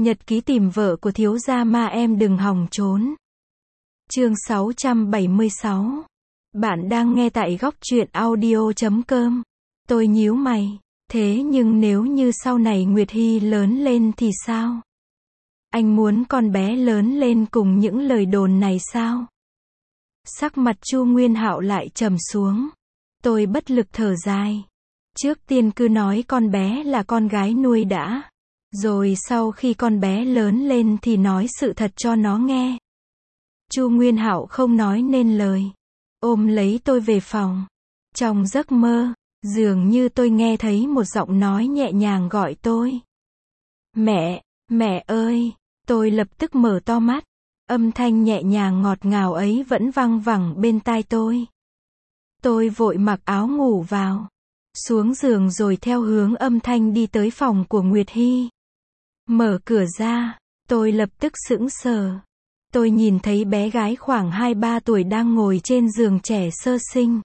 Nhật ký tìm vợ của thiếu gia Ma em đừng hòng trốn. Chương 676. Bạn đang nghe tại góc truyện audio.com. Tôi nhíu mày. Thế nhưng nếu như sau này Nguyệt Hy lớn lên thì sao? Anh muốn con bé lớn lên cùng những lời đồn này sao? Sắc mặt Chu Nguyên Hạo lại trầm xuống. Tôi bất lực thở dài. Trước tiên cứ nói con bé là con gái nuôi đã. Rồi sau khi con bé lớn lên thì nói sự thật cho nó nghe. Chu Nguyên Hạo không nói nên lời. Ôm lấy tôi về phòng. Trong giấc mơ, dường như tôi nghe thấy một giọng nói nhẹ nhàng gọi tôi. Mẹ, mẹ ơi, tôi lập tức mở to mắt. Âm thanh nhẹ nhàng ngọt ngào ấy vẫn văng vẳng bên tai tôi. Tôi vội mặc áo ngủ vào. Xuống giường rồi theo hướng âm thanh đi tới phòng của Nguyệt Hy. Mở cửa ra, tôi lập tức sững sờ. Tôi nhìn thấy bé gái khoảng 2-3 tuổi đang ngồi trên giường trẻ sơ sinh.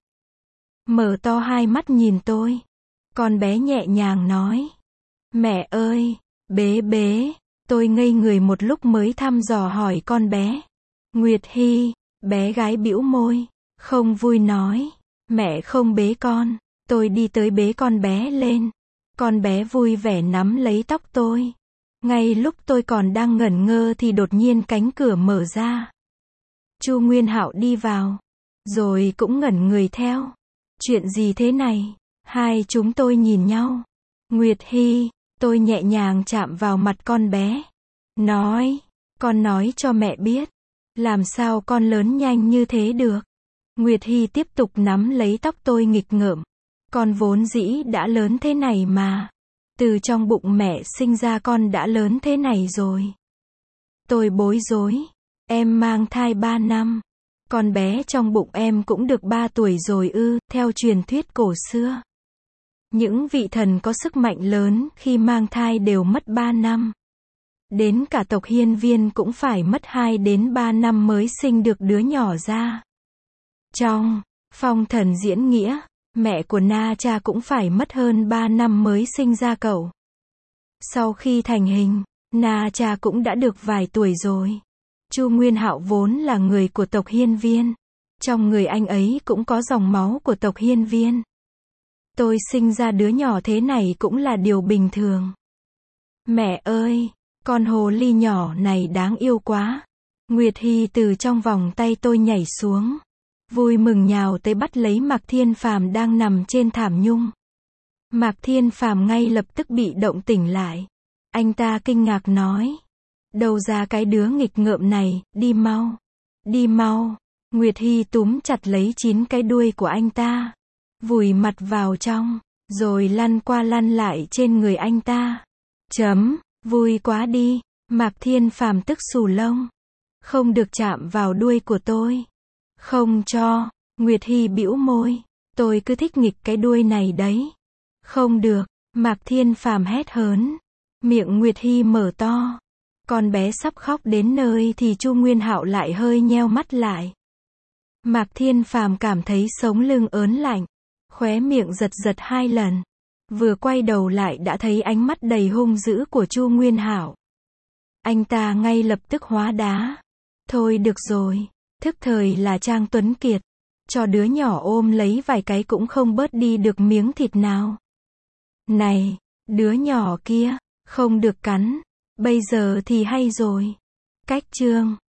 Mở to hai mắt nhìn tôi. Con bé nhẹ nhàng nói. Mẹ ơi, bế bế. Tôi ngây người một lúc mới thăm dò hỏi con bé. Nguyệt Hy, bé gái bĩu môi, không vui nói. Mẹ không bế con. Tôi đi tới bế con bé lên. Con bé vui vẻ nắm lấy tóc tôi. Ngay lúc tôi còn đang ngẩn ngơ thì đột nhiên cánh cửa mở ra. Chu Nguyên Hạo đi vào. Rồi cũng ngẩn người theo. Chuyện gì thế này? Hai chúng tôi nhìn nhau. Nguyệt Hy, tôi nhẹ nhàng chạm vào mặt con bé. Nói, con nói cho mẹ biết. Làm sao con lớn nhanh như thế được? Nguyệt Hy tiếp tục nắm lấy tóc tôi nghịch ngợm. Con vốn dĩ đã lớn thế này mà. Từ trong bụng mẹ sinh ra con đã lớn thế này rồi. Tôi bối rối. Em mang thai 3 năm. Con bé trong bụng em cũng được 3 tuổi rồi ư, theo truyền thuyết cổ xưa. Những vị thần có sức mạnh lớn khi mang thai đều mất 3 năm. Đến cả tộc Hiên Viên cũng phải mất 2 đến 3 năm mới sinh được đứa nhỏ ra. Trong phong thần diễn nghĩa, mẹ của Na Cha cũng phải mất hơn 3 năm mới sinh ra cậu. Sau khi thành hình, Na Cha cũng đã được vài tuổi rồi. Chu Nguyên Hạo vốn là người của tộc Hiên Viên. Trong người anh ấy cũng có dòng máu của tộc Hiên Viên. Tôi sinh ra đứa nhỏ thế này cũng là điều bình thường. Mẹ ơi, con hồ ly nhỏ này đáng yêu quá. Nguyệt Hy từ trong vòng tay tôi nhảy xuống. Vui mừng nhào tới bắt lấy Mạc Thiên Phàm đang nằm trên thảm nhung. Mạc Thiên Phàm ngay lập tức bị động tỉnh lại. Anh ta kinh ngạc nói. Đâu ra cái đứa nghịch ngợm này, đi mau. Đi mau. Nguyệt Hy túm chặt lấy 9 cái đuôi của anh ta. Vùi mặt vào trong, rồi lăn qua lăn lại trên người anh ta. Vui quá đi. Mạc Thiên Phàm tức xù lông. Không được chạm vào đuôi của tôi. Không cho. Nguyệt Hy bĩu môi. Tôi cứ thích nghịch cái đuôi này đấy. Không được. Mạc Thiên Phàm hét hớn. Miệng Nguyệt Hy mở to. Con bé sắp khóc đến nơi thì Chu Nguyên Hạo lại hơi nheo mắt lại. Mạc Thiên Phàm cảm thấy sống lưng ớn lạnh. Khóe miệng giật giật 2 lần. Vừa quay đầu lại đã thấy ánh mắt đầy hung dữ của Chu Nguyên Hạo. Anh ta ngay lập tức hóa đá. Thôi được rồi. Thức thời là Trang Tuấn Kiệt. Cho đứa nhỏ ôm lấy vài cái cũng không bớt đi được miếng thịt nào. Này, đứa nhỏ kia, không được cắn. Bây giờ thì hay rồi. Cách chương